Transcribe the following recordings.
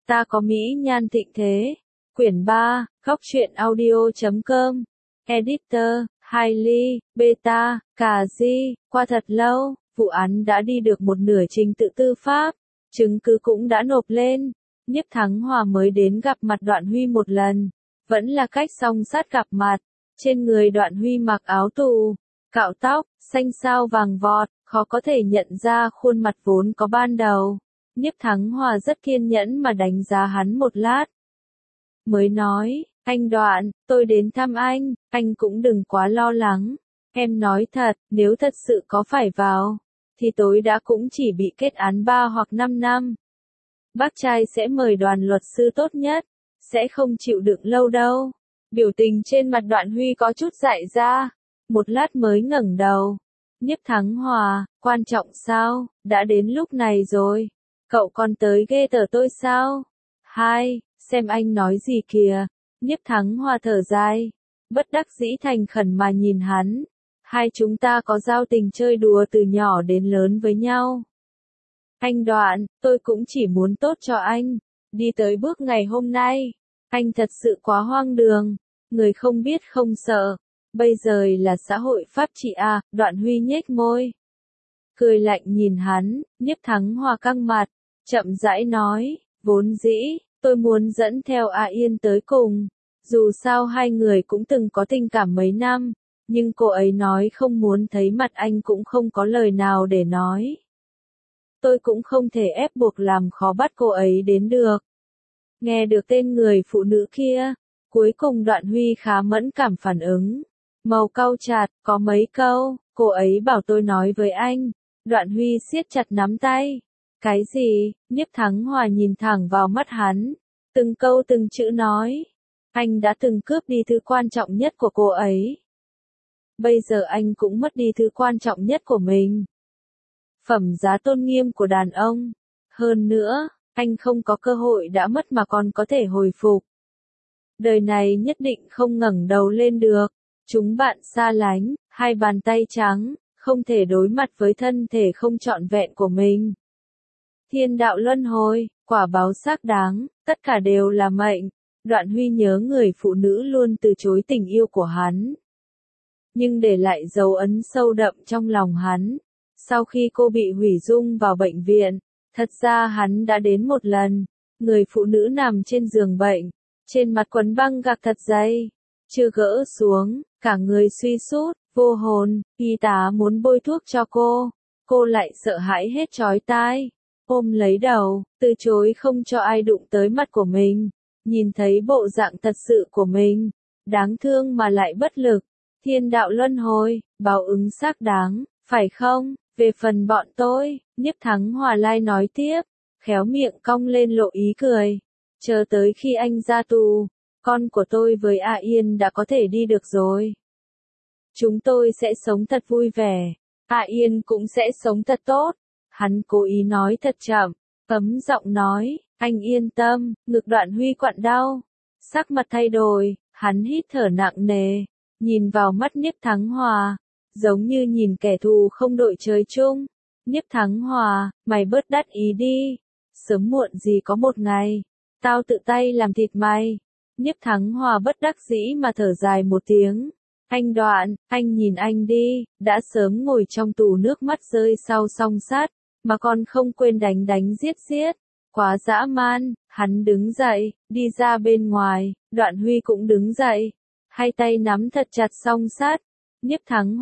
Ta có mỹ nhan thịnh thế. Quyển 3, Góc truyện audio.com. Editor, Hailey, Beta, Cà Di. Qua thật lâu, vụ án đã đi được một nửa trình tự tư pháp. Chứng cứ cũng đã nộp lên. Nhiếp Thắng Hòa mới đến gặp mặt Đoạn Huy một lần. Vẫn là cách song sát gặp mặt. Trên người Đoạn Huy mặc áo tù, cạo tóc, xanh xao vàng vọt, khó có thể nhận ra khuôn mặt vốn có ban đầu. Nhiếp Thắng Hòa rất kiên nhẫn mà đánh giá hắn một lát. Mới nói, anh Đoạn, tôi đến thăm anh cũng đừng quá lo lắng. Em nói thật, nếu thật sự có phải vào, thì tối đã cũng chỉ bị kết án 3 hoặc 5 năm. Bác trai sẽ mời đoàn luật sư tốt nhất, sẽ không chịu đựng lâu đâu. Biểu tình trên mặt Đoạn Huy có chút dại ra, một lát mới ngẩng đầu. Nhiếp Thắng Hòa, quan trọng sao, đã đến lúc này rồi. Cậu còn tới ghê tởm tôi sao? Hai, xem anh nói gì kìa. Nhiếp Thắng Hòa thở dài, bất đắc dĩ thành khẩn mà nhìn hắn. Hai chúng ta có giao tình chơi đùa từ nhỏ đến lớn với nhau. Anh Đoạn, tôi cũng chỉ muốn tốt cho anh. Đi tới bước ngày hôm nay, anh thật sự quá hoang đường. Người không biết không sợ. Bây giờ là xã hội pháp trị à, Đoạn Huy nhếch môi. Cười lạnh nhìn hắn, Nhiếp Thắng Hòa căng mặt, chậm rãi nói, vốn dĩ, tôi muốn dẫn theo A Yên tới cùng. Dù sao hai người cũng từng có tình cảm mấy năm, nhưng cô ấy nói không muốn thấy mặt anh cũng không có lời nào để nói. Tôi cũng không thể ép buộc làm khó bắt cô ấy đến được. Nghe được tên người phụ nữ kia, cuối cùng Đoạn Huy khá mẫn cảm phản ứng. Màu cau chặt, có mấy câu, cô ấy bảo tôi nói với anh. Đoạn Huy siết chặt nắm tay. Cái gì? Nhiếp Thắng Hòa nhìn thẳng vào mắt hắn. Từng câu từng chữ nói. Anh đã từng cướp đi thứ quan trọng nhất của cô ấy. Bây giờ anh cũng mất đi thứ quan trọng nhất của mình. Phẩm giá tôn nghiêm của đàn ông. Hơn nữa, anh không có cơ hội đã mất mà còn có thể hồi phục. Đời này nhất định không ngẩng đầu lên được. Chúng bạn xa lánh, hai bàn tay trắng, không thể đối mặt với thân thể không trọn vẹn của mình. Thiên đạo luân hồi, quả báo xác đáng, tất cả đều là mệnh. Đoạn Huy nhớ người phụ nữ luôn từ chối tình yêu của hắn, nhưng để lại dấu ấn sâu đậm trong lòng hắn. Sau khi cô bị hủy dung vào bệnh viện, thật ra hắn đã đến một lần. Người phụ nữ nằm trên giường bệnh, trên mặt quấn băng gạc thật dày, chưa gỡ xuống, cả người suy sút, vô hồn. Y tá muốn bôi thuốc cho cô lại sợ hãi hết chói tai, ôm lấy đầu, từ chối không cho ai đụng tới mặt của mình. Nhìn thấy bộ dạng thật sự của mình, đáng thương mà lại bất lực. Thiên đạo luân hồi, báo ứng xác đáng, phải không? Về phần bọn tôi, Nhiếp Thắng Hòa lai nói tiếp, khéo miệng cong lên lộ ý cười. Chờ tới khi anh ra tù, con của tôi với A Yên đã có thể đi được rồi. Chúng tôi sẽ sống thật vui vẻ, A Yên cũng sẽ sống thật tốt. Hắn cố ý nói thật chậm, ấm giọng nói, anh yên tâm. Ngực Đoạn Huy quặn đau, sắc mặt thay đổi, hắn hít thở nặng nề, nhìn vào mắt Nhiếp Thắng Hòa, giống như nhìn kẻ thù không đội trời chung. Nhiếp Thắng Hòa, mày bớt đắc ý đi, sớm muộn gì có một ngày, tao tự tay làm thịt mày. Nhiếp Thắng Hòa bất đắc dĩ mà thở dài một tiếng. Anh Đoạn, anh nhìn anh đi, đã sớm ngồi trong tù nước mắt rơi sau song sát, mà còn không quên đánh giết. Quá dã man. Hắn đứng dậy, đi ra bên ngoài. Đoạn Huy cũng đứng dậy, hai tay nắm thật chặt song sát. Nhiếp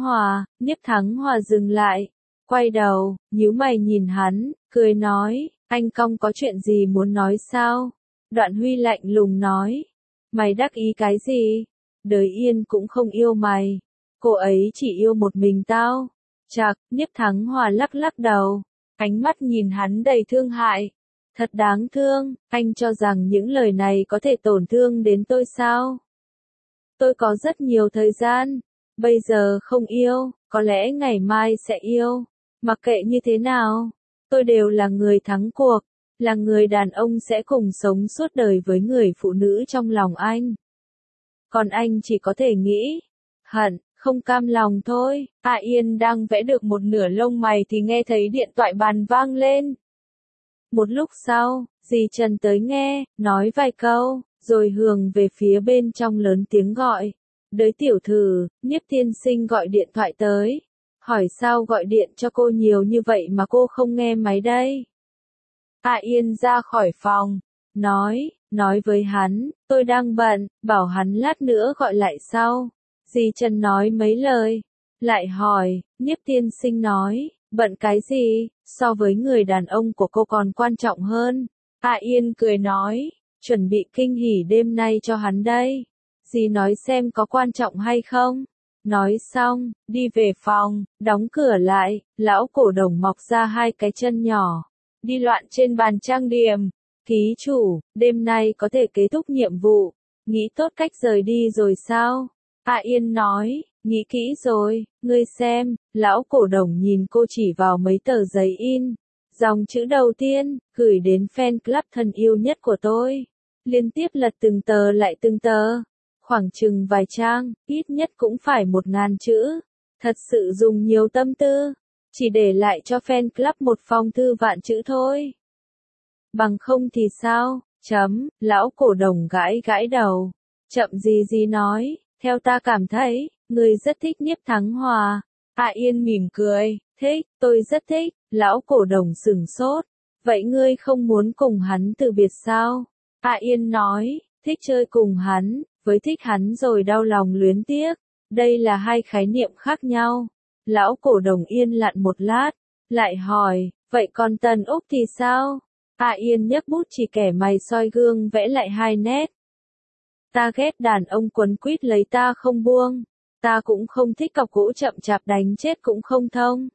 Thắng Hòa dừng lại, quay đầu, nhíu mày nhìn hắn, cười nói, anh Cong có chuyện gì muốn nói sao? Đoạn Huy lạnh lùng nói, mày đắc ý cái gì? Đời Yên cũng không yêu mày, cô ấy chỉ yêu một mình tao. Chạc, Nhiếp Thắng Hòa lắc đầu, ánh mắt nhìn hắn đầy thương hại. Thật đáng thương, anh cho rằng những lời này có thể tổn thương đến tôi sao? Tôi có rất nhiều thời gian, bây giờ không yêu, có lẽ ngày mai sẽ yêu. Mặc kệ như thế nào, tôi đều là người thắng cuộc, là người đàn ông sẽ cùng sống suốt đời với người phụ nữ trong lòng anh. Còn anh chỉ có thể nghĩ, hận, không cam lòng thôi. A Yên đang vẽ được một nửa lông mày thì nghe thấy điện thoại bàn vang lên. Một lúc sau, Dì Trần tới nghe, nói vài câu, rồi hướng về phía bên trong lớn tiếng gọi. Đới tiểu thư, Nhiếp tiên sinh gọi điện thoại tới. Hỏi sao gọi điện cho cô nhiều như vậy mà cô không nghe máy đây? Hạ Yên ra khỏi phòng, nói với hắn, tôi đang bận, bảo hắn lát nữa gọi lại sau. Dì Trần nói mấy lời, lại hỏi, Nhiếp tiên sinh nói, bận cái gì, so với người đàn ông của cô còn quan trọng hơn. Hạ Yên cười nói, chuẩn bị kinh hỉ đêm nay cho hắn đây. Dì nói xem có quan trọng hay không. Nói xong, đi về phòng, đóng cửa lại, lão cổ đồng mọc ra hai cái chân nhỏ, đi loạn trên bàn trang điểm. Ký chủ, đêm nay có thể kết thúc nhiệm vụ, nghĩ tốt cách rời đi rồi sao? Hạ Yên nói, nghĩ kỹ rồi, ngươi xem, lão cổ đồng nhìn cô chỉ vào mấy tờ giấy in. Dòng chữ đầu tiên, gửi đến fan club thân yêu nhất của tôi. Liên tiếp lật từng tờ lại từng tờ. Khoảng chừng vài trang, ít nhất cũng phải 1000 chữ. Thật sự dùng nhiều tâm tư. Chỉ để lại cho fan club một phong thư vạn chữ thôi. Bằng không thì sao? Lão cổ đồng gãi gãi đầu. Chậm gì nói, theo ta cảm thấy, người rất thích Nhiếp Thắng Hòa. Hạ Yên mỉm cười, thích, tôi rất thích. Lão cổ đồng sửng sốt. Vậy ngươi không muốn cùng hắn từ biệt sao? Hạ Yên nói, thích chơi cùng hắn, với thích hắn rồi đau lòng luyến tiếc. Đây là hai khái niệm khác nhau. Lão cổ đồng yên lặng một lát, lại hỏi, vậy còn Tần Úc thì sao? Hạ Yên nhấc bút chỉ kẻ mày soi gương vẽ lại 2 nét. Ta ghét đàn ông quấn quýt lấy ta không buông. Ta cũng không thích cọc gỗ chậm chạp đánh chết cũng không thông.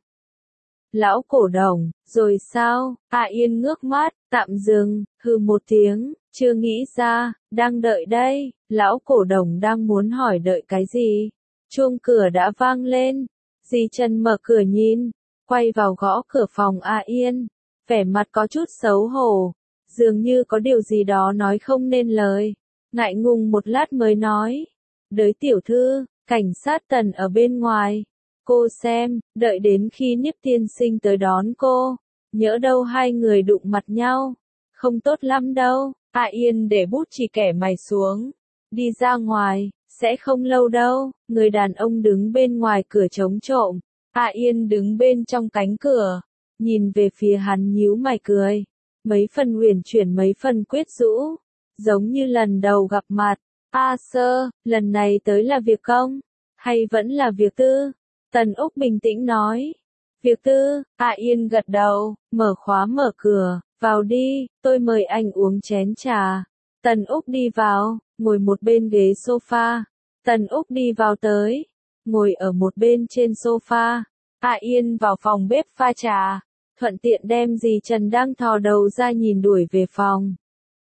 Lão cổ đồng, rồi sao? Hạ Yên ngước mắt, tạm dừng, hừ một tiếng, chưa nghĩ ra, đang đợi đây. Lão cổ đồng đang muốn hỏi đợi cái gì? Chuông cửa đã vang lên. Dì Trần mở cửa nhìn, quay vào gõ cửa phòng Hạ Yên, vẻ mặt có chút xấu hổ, dường như có điều gì đó nói không nên lời, ngại ngùng một lát mới nói, đới tiểu thư, cảnh sát Tần ở bên ngoài, cô xem, đợi đến khi Nhiếp tiên sinh tới đón cô, nhỡ đâu hai người đụng mặt nhau, không tốt lắm đâu. Hạ Yên để bút chỉ kẻ mày xuống, đi ra ngoài. Sẽ không lâu đâu, người đàn ông đứng bên ngoài cửa trống trộm. Hạ Yên đứng bên trong cánh cửa, nhìn về phía hắn nhíu mày cười. Mấy phần uyển chuyển mấy phần quyết rũ, giống như lần đầu gặp mặt. Sir, lần này tới là việc công, hay vẫn là việc tư? Tần Úc bình tĩnh nói. Việc tư. Hạ Yên gật đầu, mở khóa mở cửa, vào đi, tôi mời anh uống chén trà. Tần Úc đi vào, ngồi một bên ghế sofa. Tần Úc đi vào tới, ngồi ở một bên trên sofa. Hạ Yên vào phòng bếp pha trà, thuận tiện đem dì Trần đang thò đầu ra nhìn đuổi về phòng.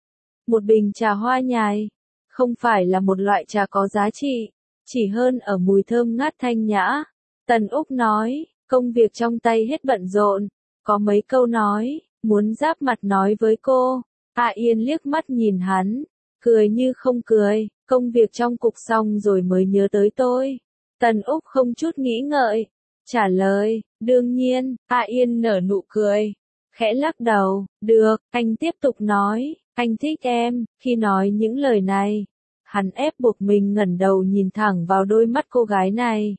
Một bình trà hoa nhài, không phải là một loại trà có giá trị, chỉ hơn ở mùi thơm ngát thanh nhã. Tần Úc nói, công việc trong tay hết bận rộn, có mấy câu nói, muốn giáp mặt nói với cô. Hạ Yên liếc mắt nhìn hắn, cười như không cười, công việc trong cục xong rồi mới nhớ tới tôi. Tần Úc không chút nghĩ ngợi, trả lời, đương nhiên. Hạ Yên nở nụ cười, khẽ lắc đầu, được, anh tiếp tục nói, anh thích em. Khi nói những lời này, hắn ép buộc mình ngẩng đầu nhìn thẳng vào đôi mắt cô gái này.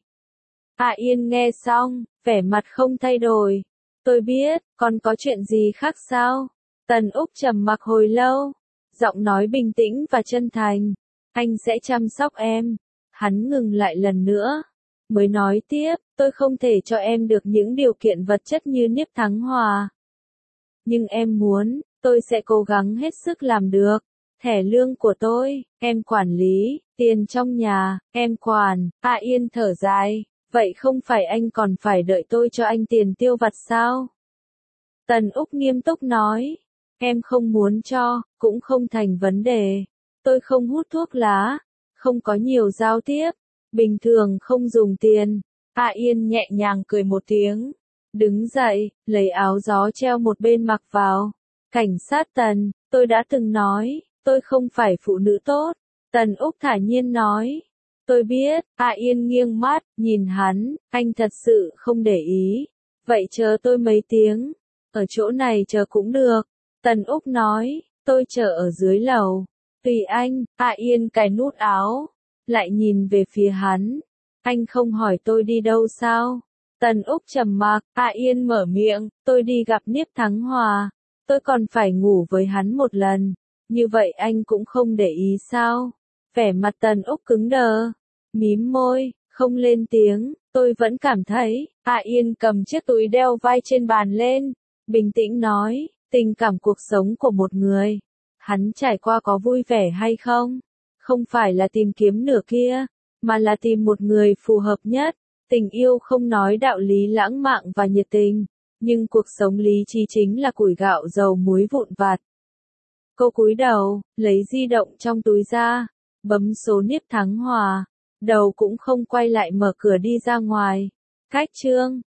Hạ Yên nghe xong, vẻ mặt không thay đổi. Tôi biết, còn có chuyện gì khác sao? Tần Úc trầm mặc hồi lâu, giọng nói bình tĩnh và chân thành. Anh sẽ chăm sóc em. Hắn ngừng lại lần nữa, mới nói tiếp, tôi không thể cho em được những điều kiện vật chất như Nhiếp Thắng Hòa. Nhưng em muốn, tôi sẽ cố gắng hết sức làm được. Thẻ lương của tôi, em quản lý, tiền trong nhà, em quản. Hạ Yên thở dài, vậy không phải anh còn phải đợi tôi cho anh tiền tiêu vặt sao? Tần Úc nghiêm túc nói, em không muốn cho, cũng không thành vấn đề. Tôi không hút thuốc lá, không có nhiều giao tiếp, bình thường không dùng tiền. Hạ Yên nhẹ nhàng cười một tiếng, đứng dậy, lấy áo gió treo một bên mặc vào. Cảnh sát Tần, tôi đã từng nói, tôi không phải phụ nữ tốt. Tần Úc thản nhiên nói, tôi biết. Hạ Yên nghiêng mắt, nhìn hắn, anh thật sự không để ý. Vậy chờ tôi mấy tiếng, ở chỗ này chờ cũng được. Tần Úc nói, tôi chờ ở dưới lầu. Tùy anh, Hạ Yên cài nút áo, lại nhìn về phía hắn. Anh không hỏi tôi đi đâu sao? Tần Úc trầm mặc, Hạ Yên mở miệng, tôi đi gặp Niếp Thắng Hòa. Tôi còn phải ngủ với hắn một lần. Như vậy anh cũng không để ý sao? Vẻ mặt Tần Úc cứng đờ, mím môi, không lên tiếng. Tôi vẫn cảm thấy, Hạ Yên cầm chiếc túi đeo vai trên bàn lên, bình tĩnh nói, tình cảm cuộc sống của một người, hắn trải qua có vui vẻ hay không? Không phải là tìm kiếm nửa kia, mà là tìm một người phù hợp nhất. Tình yêu không nói đạo lý lãng mạn và nhiệt tình, nhưng cuộc sống lý trí chính là củi gạo dầu muối vụn vặt. Cô cúi đầu, lấy di động trong túi ra, bấm số Niếp Thắng Hòa, đầu cũng không quay lại mở cửa đi ra ngoài. Cách chương